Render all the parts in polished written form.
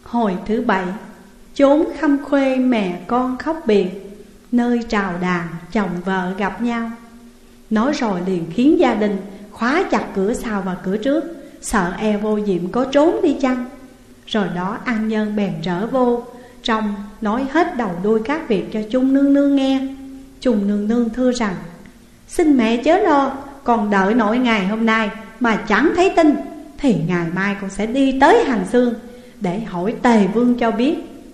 Hồi thứ 7. Chốn khăm khuê mẹ con khóc biệt, nơi trào đàn chồng vợ gặp nhau. Nói rồi liền khiến gia đình khóa chặt cửa sau và cửa trước, sợ e Vô Diệm có trốn đi chăng. Rồi đó An Nhân bèn trở vô trong, nói hết đầu đuôi các việc cho Chung nương nương nghe. Chung nương nương thưa rằng: xin mẹ chớ lo, con đợi nỗi ngày hôm nay mà chẳng thấy tin, thì ngày mai con sẽ đi tới Hàng Xương để hỏi Tề Vương cho biết.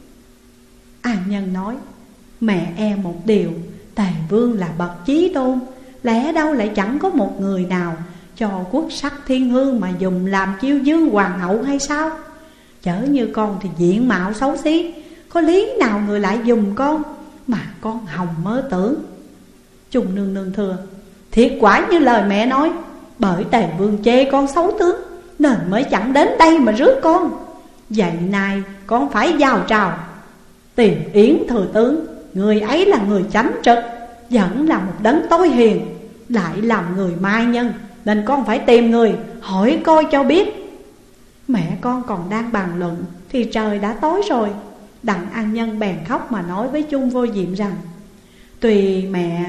An Nhân nói: mẹ e một điều, Tề Vương là bậc chí tôn, lẽ đâu lại chẳng có một người nào cho quốc sắc thiên hương mà dùng làm chiêu dương hoàng hậu hay sao? Chớ như con thì diện mạo xấu xí, có lý nào người lại dùng con mà con hòng mơ tưởng. Chung nương nương thưa: thiệt quả như lời mẹ nói, bởi Tề Vương chê con xấu tướng nên mới chẳng đến đây mà rước con. Vậy nay con phải vào trào tìm Yến thừa tướng. Người ấy là người chánh trực, vẫn là một đấng tối hiền, lại làm người mai nhân, nên con phải tìm người hỏi coi cho biết. Mẹ con còn đang bàn luận thì trời đã tối rồi. Đặng An Nhân bèn khóc mà nói với Chung Vô Diệm rằng: tuy mẹ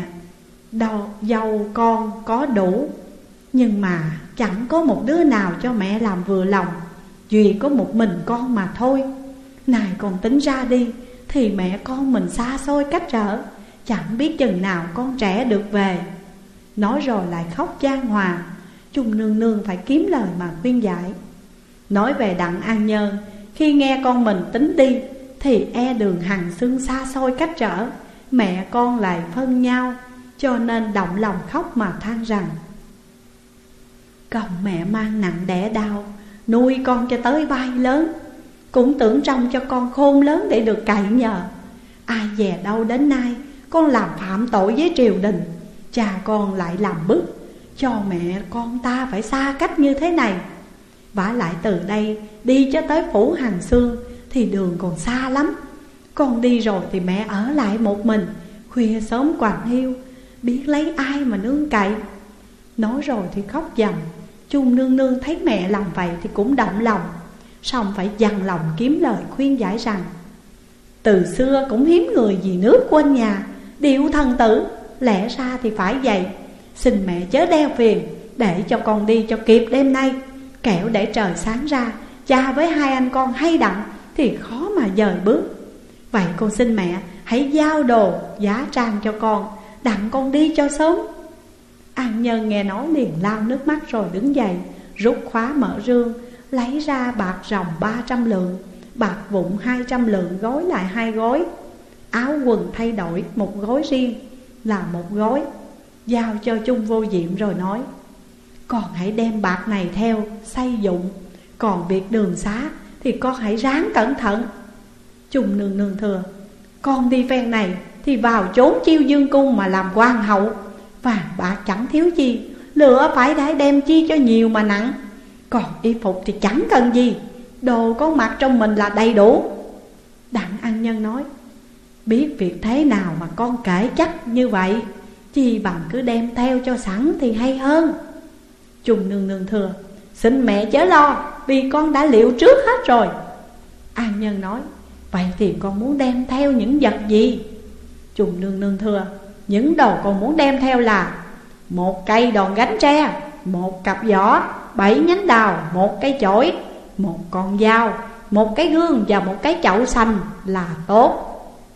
dâu con có đủ, nhưng mà chẳng có một đứa nào cho mẹ làm vừa lòng, duy có một mình con mà thôi. Này con tính ra đi, thì mẹ con mình xa xôi cách trở, chẳng biết chừng nào con trẻ được về. Nói rồi lại khóc chan hòa. Chung nương nương phải kiếm lời mà khuyên giải. Nói về Đặng An Nhân, khi nghe con mình tính đi thì e đường Hằng Xương xa xôi cách trở, mẹ con lại phân nhau, cho nên động lòng khóc mà than rằng: công mẹ mang nặng đẻ đau, nuôi con cho tới bay lớn, cũng tưởng trông cho con khôn lớn để được cậy nhờ. Ai dè đâu đến nay con làm phạm tội với triều đình, cha con lại làm bức cho mẹ con ta phải xa cách như thế này. Vả lại từ đây đi cho tới phủ Hằng Xương thì đường còn xa lắm. Con đi rồi thì mẹ ở lại một mình, khuya sớm quạnh hiu, biết lấy ai mà nương cậy. Nói rồi thì khóc dầm. Chung nương nương thấy mẹ làm vậy thì cũng động lòng, song phải dằn lòng kiếm lời khuyên giải rằng: từ xưa cũng hiếm người vì nước quên nhà, điệu thần tử, lẽ ra thì phải vậy. Xin mẹ chớ đeo phiền, để cho con đi cho kịp đêm nay, kẻo để trời sáng ra cha với hai anh con hay đặng thì khó mà dời bước. Vậy con xin mẹ hãy giao đồ giá trang cho con, đặng con đi cho sớm. An Nhân nghe nói liền lau nước mắt rồi đứng dậy, rút khóa mở rương, lấy ra bạc ròng 300 lượng, bạc vụn 200 lượng gói lại 2 gói, áo quần thay đổi một gói riêng là một gói, giao cho Chung Vô Diệm rồi nói: con hãy đem bạc này theo xây dụng, còn việc đường xá thì con hãy ráng cẩn thận. Chung nương nương thưa: con đi phen này thì vào chốn chiêu dương cung mà làm hoàng hậu, vàng bạc chẳng thiếu chi, lựa phải để đem chi cho nhiều mà nặng. Còn y phục thì chẳng cần gì, đồ con mặc trong mình là đầy đủ. Đặng An Nhân nói: biết việc thế nào mà con kể chắc như vậy, chi bằng cứ đem theo cho sẵn thì hay hơn. Chung nương nương thưa: xin mẹ chớ lo, vì con đã liệu trước hết rồi. An Nhân nói: vậy thì con muốn đem theo những vật gì? Chung nương nương thưa: những đồ con muốn đem theo là 1 cây đòn gánh tre, 1 cặp giỏ, 7 nhánh đào, 1 cây chổi, 1 con dao, 1 cái gương và 1 cái chậu xanh là tốt.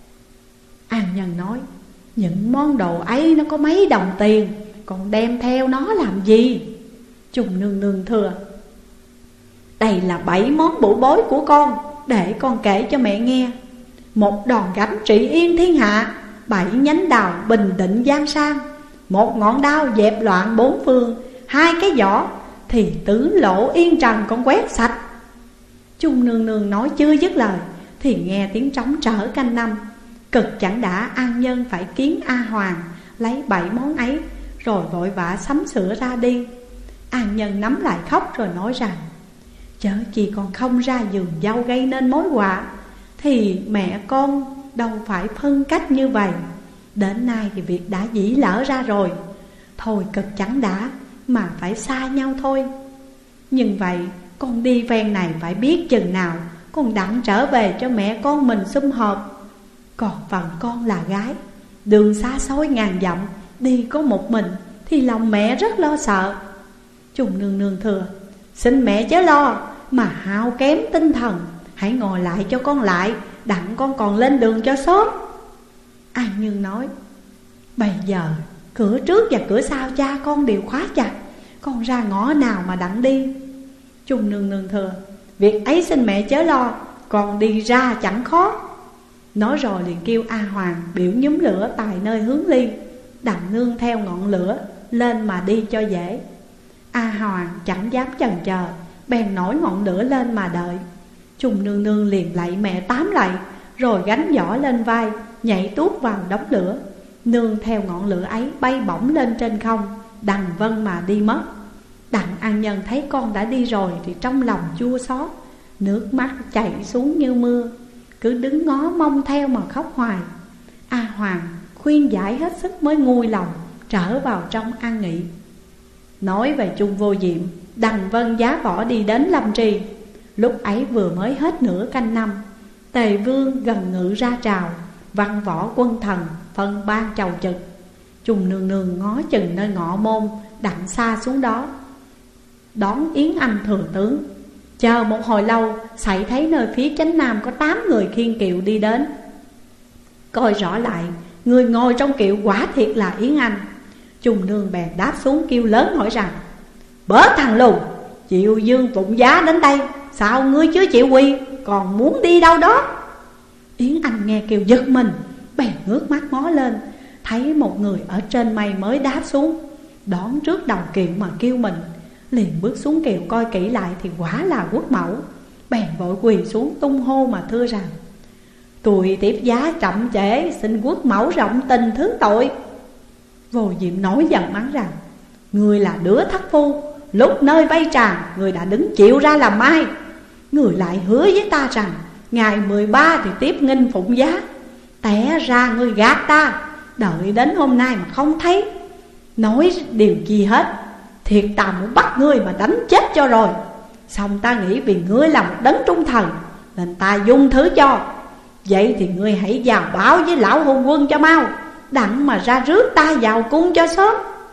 An Nhân nói: những món đồ ấy nó có mấy đồng tiền, con đem theo nó làm gì? Chung nương nương thưa: đây là 7 món bủ bối của con, để con kể cho mẹ nghe. 1 đòn gánh trị yên thiên hạ, 7 nhánh đào bình định giang sang, 1 ngọn đao dẹp loạn 4 phương, 2 cái giỏ thì tứ lộ yên trần con quét sạch. Chung nương nương nói chưa dứt lời thì nghe tiếng trống trở canh năm. Cực chẳng đã An Nhân phải kiến A Hoàng lấy 7 món ấy, rồi vội vã sắm sửa ra đi. An Nhân nắm lại khóc rồi nói rằng: chớ chi con không ra giường dâu gây nên mối họa, thì mẹ con đâu phải phân cách như vậy. Đến nay thì việc đã dĩ lỡ ra rồi, thôi cực chẳng đã mà phải xa nhau thôi. Nhưng vậy con đi ven này phải biết chừng nào Con Đặng trở về cho mẹ con mình sum họp. Còn phần con là gái, đường xa xôi ngàn dặm, đi có một mình thì lòng mẹ rất lo sợ. Trùng Nương Nương thưa: xin mẹ chớ lo, mà hao kém tinh thần, hãy ngồi lại cho con lại, đặng con còn lên đường cho sớm. An Nhương nói: bây giờ cửa trước và cửa sau cha con đều khóa chặt, con ra ngõ nào mà đặng đi? Trùng Nương Nương thưa: việc ấy xin mẹ chớ lo, con đi ra chẳng khó. Nói rồi liền kêu A Hoàng biểu nhúm lửa tại nơi hướng ly, đặng nương theo ngọn lửa lên mà đi cho dễ. A Hoàng chẳng dám chần chờ, bèn nổi ngọn lửa lên mà đợi. Trùng Nương Nương liền lạy mẹ 8 lạy, rồi gánh giỏ lên vai, nhảy tuốt vào đống lửa. Nương theo ngọn lửa ấy bay bổng lên trên không, đằng vân mà đi mất. Đặng An Nhân thấy con đã đi rồi thì trong lòng chua xót, nước mắt chảy xuống như mưa, cứ đứng ngó mong theo mà khóc hoài. A Hoàng khuyên giải hết sức mới nguôi lòng, trở vào trong an nghỉ. Nói về Chung Vô Diệm, đằng vân giá võ đi đến Lâm Trì. Lúc ấy vừa mới hết nửa canh năm, Tề Vương gần ngự ra trào, văn võ quân thần phân ban chầu trực. Trùng Nương Nương ngó chừng nơi ngọ môn, đặng xa xuống đó đón Yến Anh thừa tướng. Chờ một hồi lâu, xảy thấy nơi phía chánh nam có 8 người khiêng kiệu đi đến. Coi rõ lại, người ngồi trong kiệu quả thiệt là Yến Anh. Trùng Nương bèn đáp xuống kêu lớn hỏi rằng: bớ thằng lùn, Triệu Dương Phụng Giá đến đây, sao ngươi chưa chịu quỳ, còn muốn đi đâu đó? Yến Anh nghe kêu giật mình, bèn ngước mắt ngó lên, thấy một người ở trên mây mới đáp xuống, đón trước đầu kiệu mà kêu mình. Liền bước xuống kiệu coi kỹ lại thì quả là Quốc Mẫu, bèn vội quỳ xuống tung hô mà thưa rằng: tôi tiếp giá chậm trễ, xin Quốc Mẫu rộng tình thứ tội. Vô Diệm nổi giận mắng rằng: người là đứa thất phu, lúc nơi vây tràn người đã đứng chịu ra làm mai. Người lại hứa với ta rằng ngày 13 thì tiếp nghinh Phụng Giá, té ra người gạt ta, đợi đến hôm nay mà không thấy nói điều gì hết. Thiệt ta muốn bắt ngươi mà đánh chết cho rồi. Xong ta nghĩ vì ngươi là một đấng trung thần nên ta dung thứ cho. Vậy thì ngươi hãy vào báo với lão hôn quân cho mau, đặng mà ra rước ta vào cung cho sớm.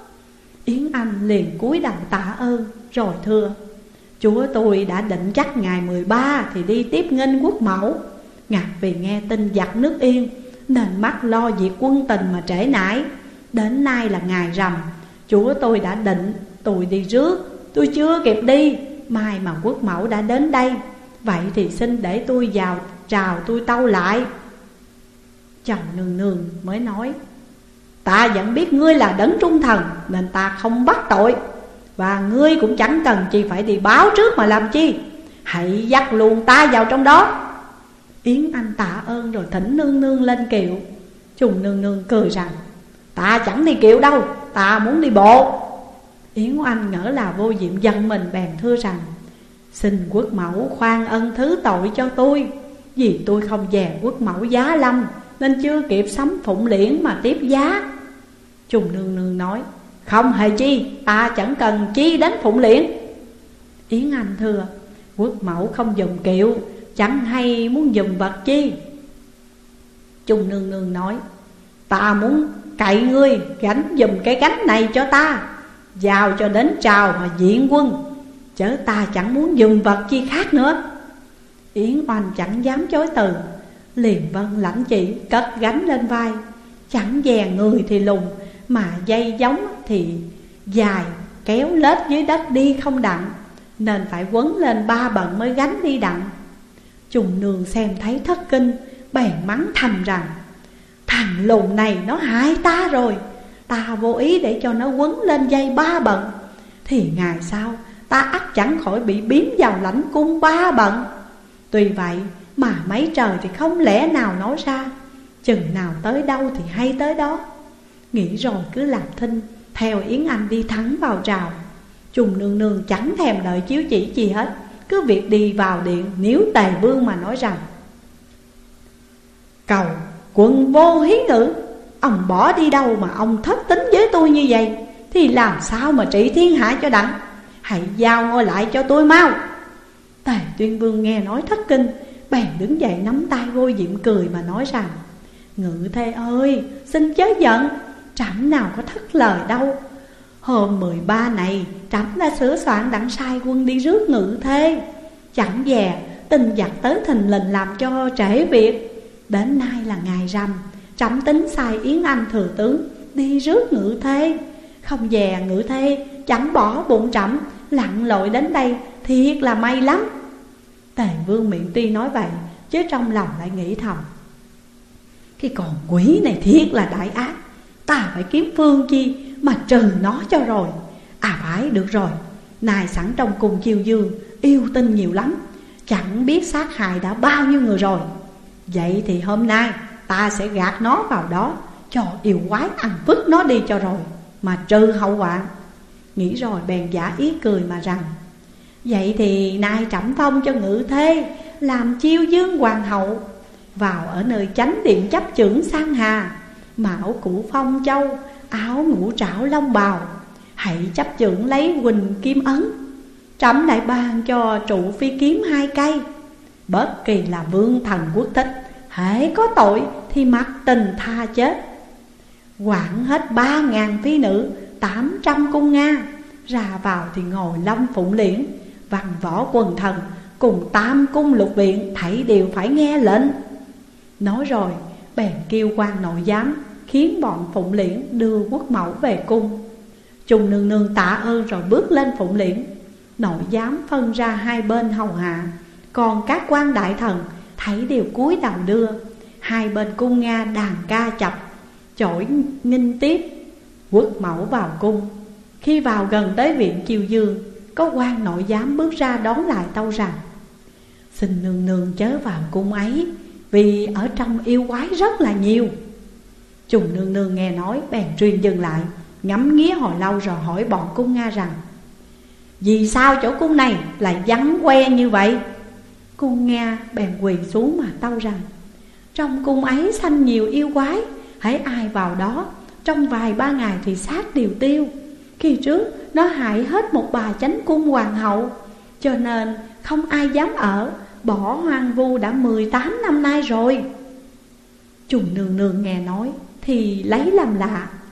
Yến Anh liền cúi đầu tạ ơn rồi thưa: chúa tôi đã định chắc ngày 13 thì đi tiếp nghênh Quốc Mẫu. Ngạc vì nghe tin giặc nước Yên nên mắc lo việc quân tình mà trễ nải. Đến nay là ngày rằm, chúa tôi đã định tôi đi rước, tôi chưa kịp đi, mai mà Quốc Mẫu đã đến đây. Vậy thì xin để tôi vào trào tôi tâu lại. Chồng Nương Nương mới nói: ta vẫn biết ngươi là đấng trung thần nên ta không bắt tội, và ngươi cũng chẳng cần chi phải đi báo trước mà làm chi. Hãy dắt luôn ta vào trong đó. Yến Anh tạ ơn rồi thỉnh Nương Nương lên kiệu. Trùng Nương Nương cười rằng: ta chẳng đi kiệu đâu, ta muốn đi bộ. Yến Anh ngỡ là Vô Diệm giận mình, bèn thưa rằng: xin Quốc Mẫu khoan ân thứ tội cho tôi, vì tôi không dè Quốc Mẫu giá lâm nên chưa kịp sắm Phụng Liễn mà tiếp giá. Trùng Nương Nương nói: không hề chi, ta chẳng cần chi đến Phụng Liễn. Yến Anh thưa: Quốc Mẫu không dùng kiệu, chẳng hay muốn dùng vật chi? Trùng Nương Nương nói: ta muốn cậy ngươi gánh dùm cái gánh này cho ta, vào cho đến trào mà diện quân, chớ ta chẳng muốn dùng vật chi khác nữa. Yến Oanh chẳng dám chối từ, liền vâng lãnh chỉ cất gánh lên vai. Chẳng dè người thì lùn, mà dây giống thì dài, kéo lết dưới đất đi không đặng, nên phải quấn lên 3 bận mới gánh đi đặng. Trùng Nương xem thấy thất kinh, bèn mắng thầm rằng: thằng lùn này nó hại ta rồi. Ta vô ý để cho nó quấn lên dây 3 bận, thì ngày sau ta ắt chẳng khỏi bị biếm vào lãnh cung 3 bận. Tuy vậy mà mấy trời thì không lẽ nào nói ra, chừng nào tới đâu thì hay tới đó. Nghĩ rồi cứ làm thinh, theo Yến Anh đi thẳng vào trào. Trùng Nương Nương chẳng thèm đợi chiếu chỉ gì hết, cứ việc đi vào điện níu Tề Vương mà nói rằng: cầu quận Vô Hí Ngữ, ông bỏ đi đâu mà ông thất tính với tôi như vậy, thì làm sao mà trị thiên hạ cho đặng. Hãy giao ngôi lại cho tôi mau. Tề Tuyên Vương nghe nói thất kinh, bèn đứng dậy nắm tay Vô Diệm cười mà nói rằng: Ngự thê ơi, xin chớ giận, trẫm nào có thất lời đâu. Hôm 13 này trẫm đã sửa soạn đặng sai quân đi rước ngự thê. Chẳng dè tin giặc tới thình lình làm cho trễ việc. Đến nay là ngày rằm, trẫm tính sai Yến Anh thừa tướng đi rước ngự thê. Không dè ngự thê chẳng bỏ bụng trẫm lặn lội đến đây, thiệt là may lắm. Tề Vương miệng tuy nói vậy, chứ trong lòng lại nghĩ thầm: Cái con quỷ này thiệt là đại ác, ta phải kiếm phương chi mà trừ nó cho rồi. À phải, được rồi, này sẵn trong cung Chiêu Dương yêu tinh nhiều lắm, chẳng biết sát hại đã bao nhiêu người rồi. Vậy thì hôm nay ta sẽ gạt nó vào đó, cho yêu quái ăn vứt nó đi cho rồi, mà trừ hậu hoạn. Nghĩ rồi bèn giả ý cười mà rằng: Vậy thì nay trẫm phong cho ngự thê làm Chiêu Dương hoàng hậu, vào ở nơi chánh điện chấp chưởng Sang Hà, mão cũ phong châu, áo ngũ trảo long bào, hãy chấp chưởng lấy huỳnh kim ấn. Trẫm lại ban cho trụ phi kiếm 2 cây. Bất kỳ là vương thần quốc thích, hễ có tội thì mặc tình tha chết. Quản hết 3.000 phi nữ, 800 cung Nga, ra vào thì ngồi long phụng liễn. Văn võ quần thần cùng tam cung lục viện thảy đều phải nghe lệnh. Nói rồi bèn kêu quan nội giám, khiến bọn phụng liễn đưa quốc mẫu về cung. Trùng nương nương tạ ơn rồi bước lên phụng liễn. Nội giám phân ra hai bên hầu hạ, còn các quan đại thần thấy đều cúi đầu đưa. Hai bên cung Nga đàn ca chập chổi nghinh tiếp quốc mẫu vào cung. Khi vào gần tới viện Chiêu Dương, có quan nội giám bước ra đón lại tâu rằng: Xin nương nương chớ vào cung ấy, vì ở trong yêu quái rất là nhiều. Trùng nương nương nghe nói bèn truyền dừng lại, ngắm nghía hồi lâu rồi hỏi bọn cung Nga rằng: Vì sao chỗ cung này lại vắng que như vậy? Cung Nga bèn quỳ xuống mà tâu rằng: Trong cung ấy sanh nhiều yêu quái, hãy ai vào đó trong vài 3 ngày thì xác đều tiêu. Khi trước nó hại hết một bà chánh cung hoàng hậu, cho nên không ai dám ở, bỏ hoang vu đã 18 năm nay rồi. Trùng nương nương nghe nói thì lấy làm lạ,